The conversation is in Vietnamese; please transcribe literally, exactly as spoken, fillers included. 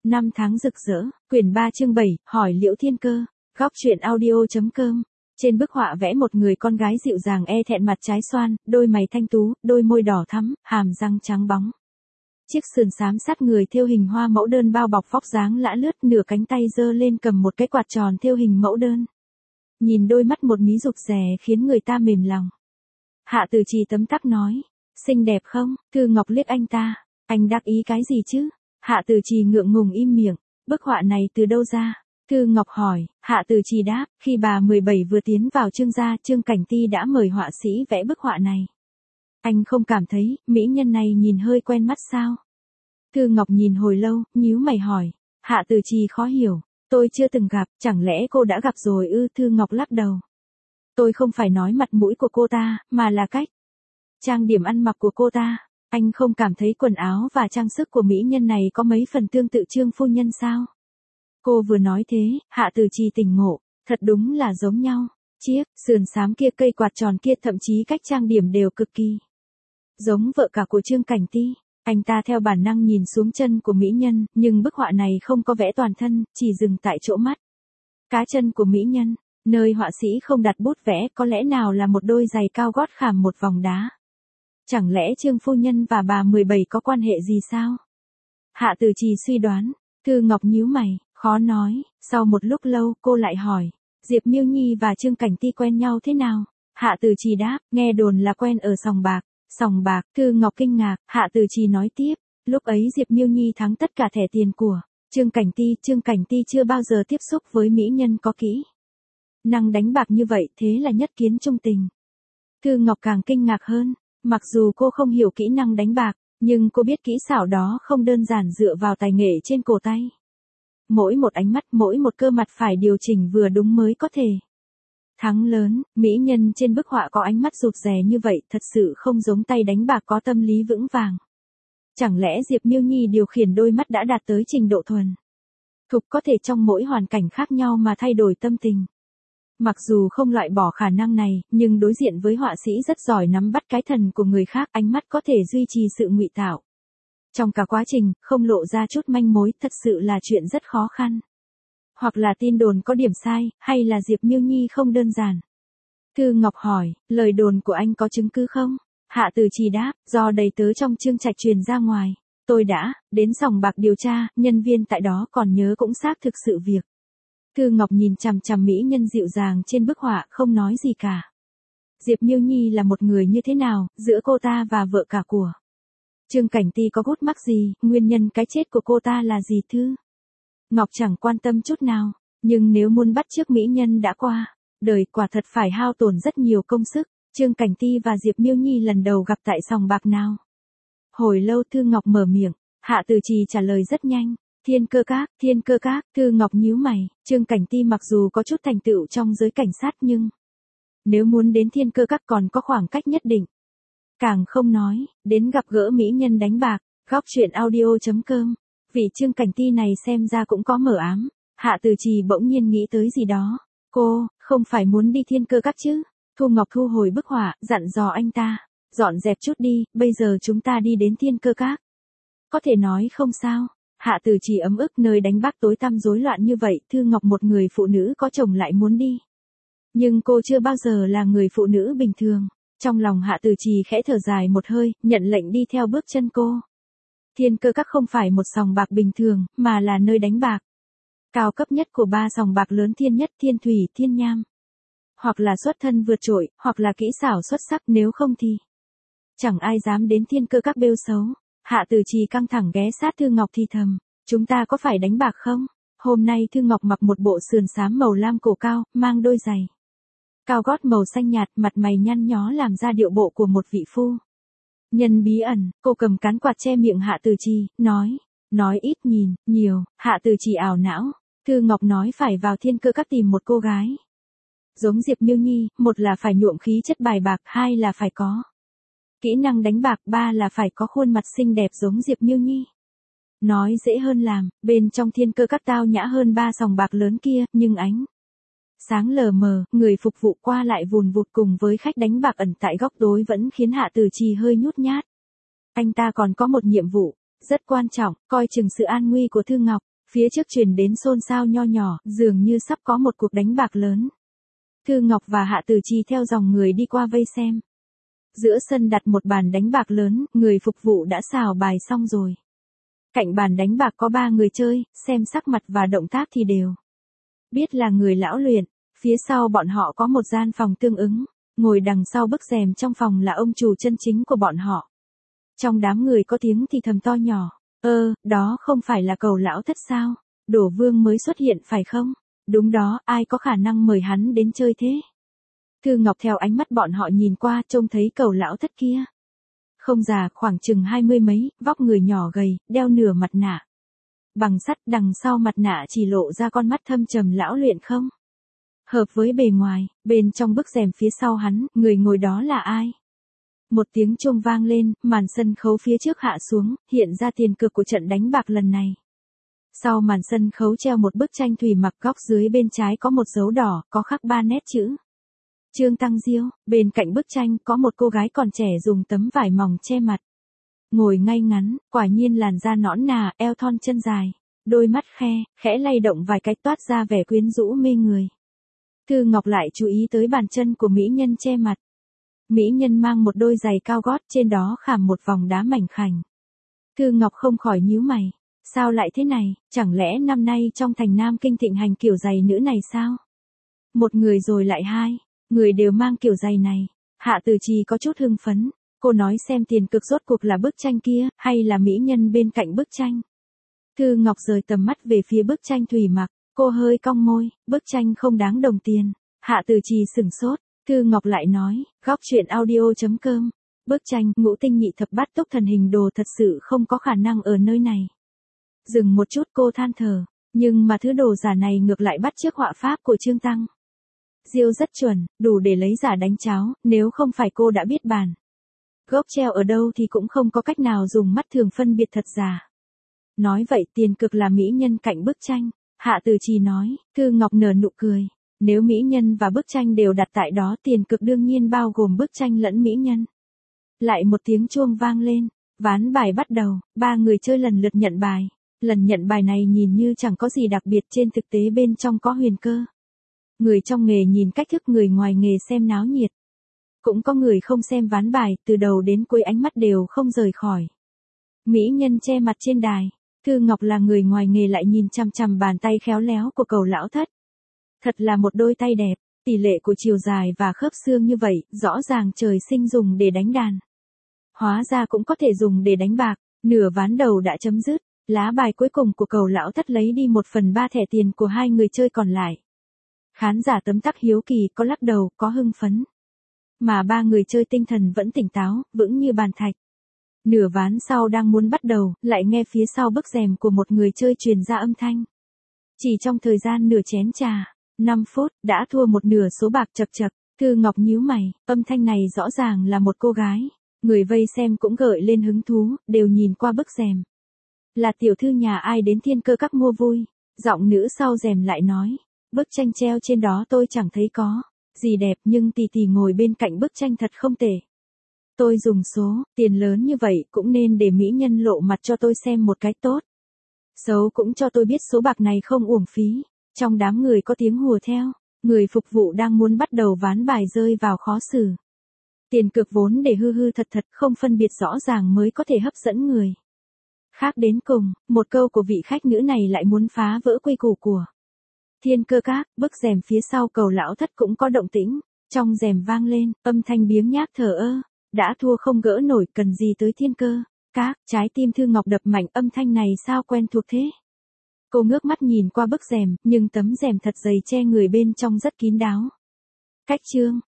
Năm tháng rực rỡ, quyển ba chương bảy, hỏi Liễu Thiên Cơ, góc truyện audio.com. Trên bức họa vẽ một người con gái dịu dàng e thẹn, mặt trái xoan, đôi mày thanh tú, đôi môi đỏ thắm, hàm răng trắng bóng. Chiếc sườn xám sát người thêu hình hoa mẫu đơn bao bọc vóc dáng lã lướt, nửa cánh tay giơ lên cầm một cái quạt tròn thêu hình mẫu đơn. Nhìn đôi mắt một mí rụt rè khiến người ta mềm lòng. Hạ Từ Trì tấm tắc nói, xinh đẹp không? Thư Ngọc liếc anh ta, anh đắc ý cái gì chứ? Hạ Từ Trì ngượng ngùng im miệng, bức họa này từ đâu ra? Thư Ngọc hỏi, Hạ Từ Trì đáp, khi bà mười bảy vừa tiến vào Trương gia, Trương Cảnh Ti đã mời họa sĩ vẽ bức họa này. Anh không cảm thấy, mỹ nhân này nhìn hơi quen mắt sao? Thư Ngọc nhìn hồi lâu, nhíu mày hỏi, Hạ Từ Trì khó hiểu, tôi chưa từng gặp, chẳng lẽ cô đã gặp rồi ư? Thư Ngọc lắc đầu. Tôi không phải nói mặt mũi của cô ta, mà là cách trang điểm ăn mặc của cô ta. Anh không cảm thấy quần áo và trang sức của mỹ nhân này có mấy phần tương tự Trương phu nhân sao? Cô vừa nói thế, Hạ Từ Trì tỉnh ngộ, thật đúng là giống nhau. Chiếc sườn xám kia, cây quạt tròn kia, thậm chí cách trang điểm đều cực kỳ giống vợ cả của Trương Cảnh Ti. Anh ta theo bản năng nhìn xuống chân của mỹ nhân, nhưng bức họa này không có vẽ toàn thân, chỉ dừng tại chỗ mắt cá chân của mỹ nhân, nơi họa sĩ không đặt bút vẽ, có lẽ nào là một đôi giày cao gót khảm một vòng đá. Chẳng lẽ Trương phu nhân và bà mười bảy có quan hệ gì sao? Hạ Từ Trì suy đoán. Thư Ngọc nhíu mày, khó nói. Sau một lúc lâu, cô lại hỏi, Diệp Miêu Nhi và Trương Cảnh Ti quen nhau thế nào? Hạ Từ Trì đáp, nghe đồn là quen ở sòng bạc. Sòng bạc? Thư Ngọc kinh ngạc. Hạ Từ Trì nói tiếp, lúc ấy Diệp Miêu Nhi thắng tất cả thẻ tiền của Trương Cảnh Ti. Trương Cảnh Ti chưa bao giờ tiếp xúc với mỹ nhân có kỹ năng đánh bạc như vậy, thế là nhất kiến trung tình. Thư Ngọc càng kinh ngạc hơn. Mặc dù cô không hiểu kỹ năng đánh bạc, nhưng cô biết kỹ xảo đó không đơn giản dựa vào tài nghệ trên cổ tay. Mỗi một ánh mắt, mỗi một cơ mặt phải điều chỉnh vừa đúng mới có thể thắng lớn. Mỹ nhân trên bức họa có ánh mắt rụt rè như vậy, thật sự không giống tay đánh bạc có tâm lý vững vàng. Chẳng lẽ Diệp Miêu Nhi điều khiển đôi mắt đã đạt tới trình độ thuần thục, có thể trong mỗi hoàn cảnh khác nhau mà thay đổi tâm tình? Mặc dù không loại bỏ khả năng này, nhưng đối diện với họa sĩ rất giỏi nắm bắt cái thần của người khác, ánh mắt có thể duy trì sự ngụy tạo. Trong cả quá trình, không lộ ra chút manh mối, thật sự là chuyện rất khó khăn. Hoặc là tin đồn có điểm sai, hay là Diệp Miêu Nhi không đơn giản. Thư Ngọc hỏi, lời đồn của anh có chứng cứ không? Hạ Từ Trì đáp, do đầy tớ trong Trương trạch truyền ra ngoài. Tôi đã đến sòng bạc điều tra, nhân viên tại đó còn nhớ cũng xác thực sự việc. Thư Ngọc nhìn chằm chằm mỹ nhân dịu dàng trên bức họa, không nói gì cả. Diệp Miêu Nhi là một người như thế nào, giữa cô ta và vợ cả của Trương Cảnh Ti có gút mắc gì, nguyên nhân cái chết của cô ta là gì? Thư Ngọc chẳng quan tâm chút nào, nhưng nếu muốn bắt chước mỹ nhân đã qua đời, quả thật phải hao tổn rất nhiều công sức. Trương Cảnh Ti và Diệp Miêu Nhi lần đầu gặp tại sòng bạc nào? Hồi lâu Thư Ngọc mở miệng, Hạ Từ Trì trả lời rất nhanh. Thiên Cơ Các. Thiên Cơ Các. Thư Ngọc nhíu mày, Trương Cảnh Ti mặc dù có chút thành tựu trong giới cảnh sát nhưng nếu muốn đến Thiên Cơ Các còn có khoảng cách nhất định. Càng không nói đến gặp gỡ mỹ nhân đánh bạc. Góc truyện audio.com. Vị Trương Cảnh Ti này xem ra cũng có mờ ám. Hạ Từ Trì bỗng nhiên nghĩ tới gì đó. Cô không phải muốn đi Thiên Cơ Các chứ? Thu Ngọc thu hồi bức họa, dặn dò anh ta, dọn dẹp chút đi, bây giờ chúng ta đi đến Thiên Cơ Các. Có thể nói không sao? Hạ Từ Trì ấm ức, nơi đánh bạc tối tăm rối loạn như vậy, Thư Ngọc một người phụ nữ có chồng lại muốn đi. Nhưng cô chưa bao giờ là người phụ nữ bình thường. Trong lòng Hạ Từ Trì khẽ thở dài một hơi, nhận lệnh đi theo bước chân cô. Thiên Cơ Các không phải một sòng bạc bình thường, mà là nơi đánh bạc cao cấp nhất của ba sòng bạc lớn Thiên Nhất, Thiên Thủy, Thiên Nham. Hoặc là xuất thân vượt trội, hoặc là kỹ xảo xuất sắc, nếu không thì chẳng ai dám đến Thiên Cơ Các bêu xấu. Hạ Từ Trì căng thẳng ghé sát Thư Ngọc thì thầm, chúng ta có phải đánh bạc không? Hôm nay Thư Ngọc mặc một bộ sườn xám màu lam cổ cao, mang đôi giày cao gót màu xanh nhạt, mặt mày nhăn nhó làm ra điệu bộ của một vị phu nhân bí ẩn. Cô cầm cán quạt che miệng Hạ Từ Trì, nói, nói ít nhìn nhiều. Hạ Từ Trì ảo não. Thư Ngọc nói phải vào Thiên Cơ Các tìm một cô gái giống Diệp Miêu Nhi, một là phải nhuộm khí chất bài bạc, hai là phải có kỹ năng đánh bạc, ba là phải có khuôn mặt xinh đẹp giống Diệp Miêu Nhi. Nói dễ hơn làm, bên trong Thiên Cơ Các tao nhã hơn ba sòng bạc lớn kia, nhưng ánh sáng lờ mờ, người phục vụ qua lại vùn vụt cùng với khách đánh bạc ẩn tại góc tối vẫn khiến Hạ Từ Trì hơi nhút nhát. Anh ta còn có một nhiệm vụ rất quan trọng, coi chừng sự an nguy của Thư Ngọc. Phía trước truyền đến xôn xao nho nhỏ, dường như sắp có một cuộc đánh bạc lớn. Thư Ngọc và Hạ Tử Trì theo dòng người đi qua vây xem. Giữa sân đặt một bàn đánh bạc lớn, người phục vụ đã xào bài xong rồi. Cạnh bàn đánh bạc có ba người chơi, xem sắc mặt và động tác thì đều biết là người lão luyện. Phía sau bọn họ có một gian phòng tương ứng, ngồi đằng sau bức rèm trong phòng là ông chủ chân chính của bọn họ. Trong đám người có tiếng thì thầm to nhỏ, ơ, đó không phải là Cầu lão thất sao? Đổ Vương mới xuất hiện phải không? Đúng đó, ai có khả năng mời hắn đến chơi thế? Thư Ngọc theo ánh mắt bọn họ nhìn qua, trông thấy Cầu lão thất kia. Không già, khoảng chừng hai mươi mấy, vóc người nhỏ gầy, đeo nửa mặt nạ bằng sắt, đằng sau mặt nạ chỉ lộ ra con mắt thâm trầm lão luyện không hợp với bề ngoài. Bên trong bức rèm phía sau hắn, người ngồi đó là ai? Một tiếng chuông vang lên, màn sân khấu phía trước hạ xuống, hiện ra tiền cược của trận đánh bạc lần này. Sau màn sân khấu treo một bức tranh thủy mặc, góc dưới bên trái có một dấu đỏ, có khắc ba nét chữ Trương Tăng Diêu. Bên cạnh bức tranh có một cô gái còn trẻ dùng tấm vải mỏng che mặt, ngồi ngay ngắn, quả nhiên làn da nõn nà, eo thon chân dài, đôi mắt khe, khẽ lay động vài cái toát ra vẻ quyến rũ mê người. Thư Ngọc lại chú ý tới bàn chân của mỹ nhân che mặt. Mỹ nhân mang một đôi giày cao gót, trên đó khảm một vòng đá mảnh khảnh. Thư Ngọc không khỏi nhíu mày, sao lại thế này, chẳng lẽ năm nay trong thành Nam Kinh thịnh hành kiểu giày nữ này sao? Một người rồi lại hai, người đều mang kiểu giày này. Hạ Tử Trì có chút hưng phấn, cô nói xem tiền cực rốt cuộc là bức tranh kia, hay là mỹ nhân bên cạnh bức tranh. Thư Ngọc rời tầm mắt về phía bức tranh thủy mặc, cô hơi cong môi, bức tranh không đáng đồng tiền. Hạ Tử Trì sửng sốt, Thư Ngọc lại nói, góc truyện audio.com, bức tranh ngũ tinh nhị thập bát túc thần hình đồ thật sự không có khả năng ở nơi này. Dừng một chút cô than thở, nhưng mà thứ đồ giả này ngược lại bắt chước họa pháp của Trương Tăng Diêu rất chuẩn, đủ để lấy giả đánh cháo, nếu không phải cô đã biết bàn gốc treo ở đâu thì cũng không có cách nào dùng mắt thường phân biệt thật giả. Nói vậy tiền cực là mỹ nhân cạnh bức tranh. Hạ Tử Trì nói. Thư Ngọc nở nụ cười, nếu mỹ nhân và bức tranh đều đặt tại đó, tiền cực đương nhiên bao gồm bức tranh lẫn mỹ nhân. Lại một tiếng chuông vang lên, ván bài bắt đầu, ba người chơi lần lượt nhận bài. Lần nhận bài này nhìn như chẳng có gì đặc biệt, trên thực tế bên trong có huyền cơ. Người trong nghề nhìn cách thức, người ngoài nghề xem náo nhiệt. Cũng có người không xem ván bài, từ đầu đến cuối ánh mắt đều không rời khỏi mỹ nhân che mặt trên đài. Thư Ngọc là người ngoài nghề lại nhìn chằm chằm bàn tay khéo léo của Cầu lão thất. Thật là một đôi tay đẹp, tỷ lệ của chiều dài và khớp xương như vậy, rõ ràng trời sinh dùng để đánh đàn. Hóa ra cũng có thể dùng để đánh bạc. Nửa ván đầu đã chấm dứt, lá bài cuối cùng của Cầu lão thất lấy đi một phần ba thẻ tiền của hai người chơi còn lại. Khán giả tấm tắc hiếu kỳ, có lắc đầu, có hưng phấn. Mà ba người chơi tinh thần vẫn tỉnh táo, vững như bàn thạch. Nửa ván sau đang muốn bắt đầu, lại nghe phía sau bức rèm của một người chơi truyền ra âm thanh. Chỉ trong thời gian nửa chén trà, năm phút, đã thua một nửa số bạc chật chật. Thư Ngọc nhíu mày, âm thanh này rõ ràng là một cô gái. Người vây xem cũng gợi lên hứng thú, đều nhìn qua bức rèm. Là tiểu thư nhà ai đến Thiên Cơ Các mua vui. Giọng nữ sau rèm lại nói, bức tranh treo trên đó tôi chẳng thấy có gì đẹp, nhưng tỷ tỷ ngồi bên cạnh bức tranh thật không tệ. Tôi dùng số tiền lớn như vậy cũng nên để mỹ nhân lộ mặt cho tôi xem một cái, tốt xấu cũng cho tôi biết số bạc này không uổng phí. Trong đám người có tiếng hùa theo, người phục vụ đang muốn bắt đầu ván bài rơi vào khó xử. Tiền cược vốn để hư hư thật thật, không phân biệt rõ ràng mới có thể hấp dẫn người khác đến cùng. Một câu của vị khách nữ này lại muốn phá vỡ quy củ của Thiên Cơ Các. Bức rèm phía sau Cầu lão thất cũng có động tĩnh, trong rèm vang lên âm thanh biếng nhác thờ ơ, đã thua không gỡ nổi, cần gì tới Thiên Cơ Các. Trái tim Thư Ngọc đập mạnh, âm thanh này sao quen thuộc thế. Cô ngước mắt nhìn qua bức rèm, nhưng tấm rèm thật dày che người bên trong rất kín đáo. Cách chương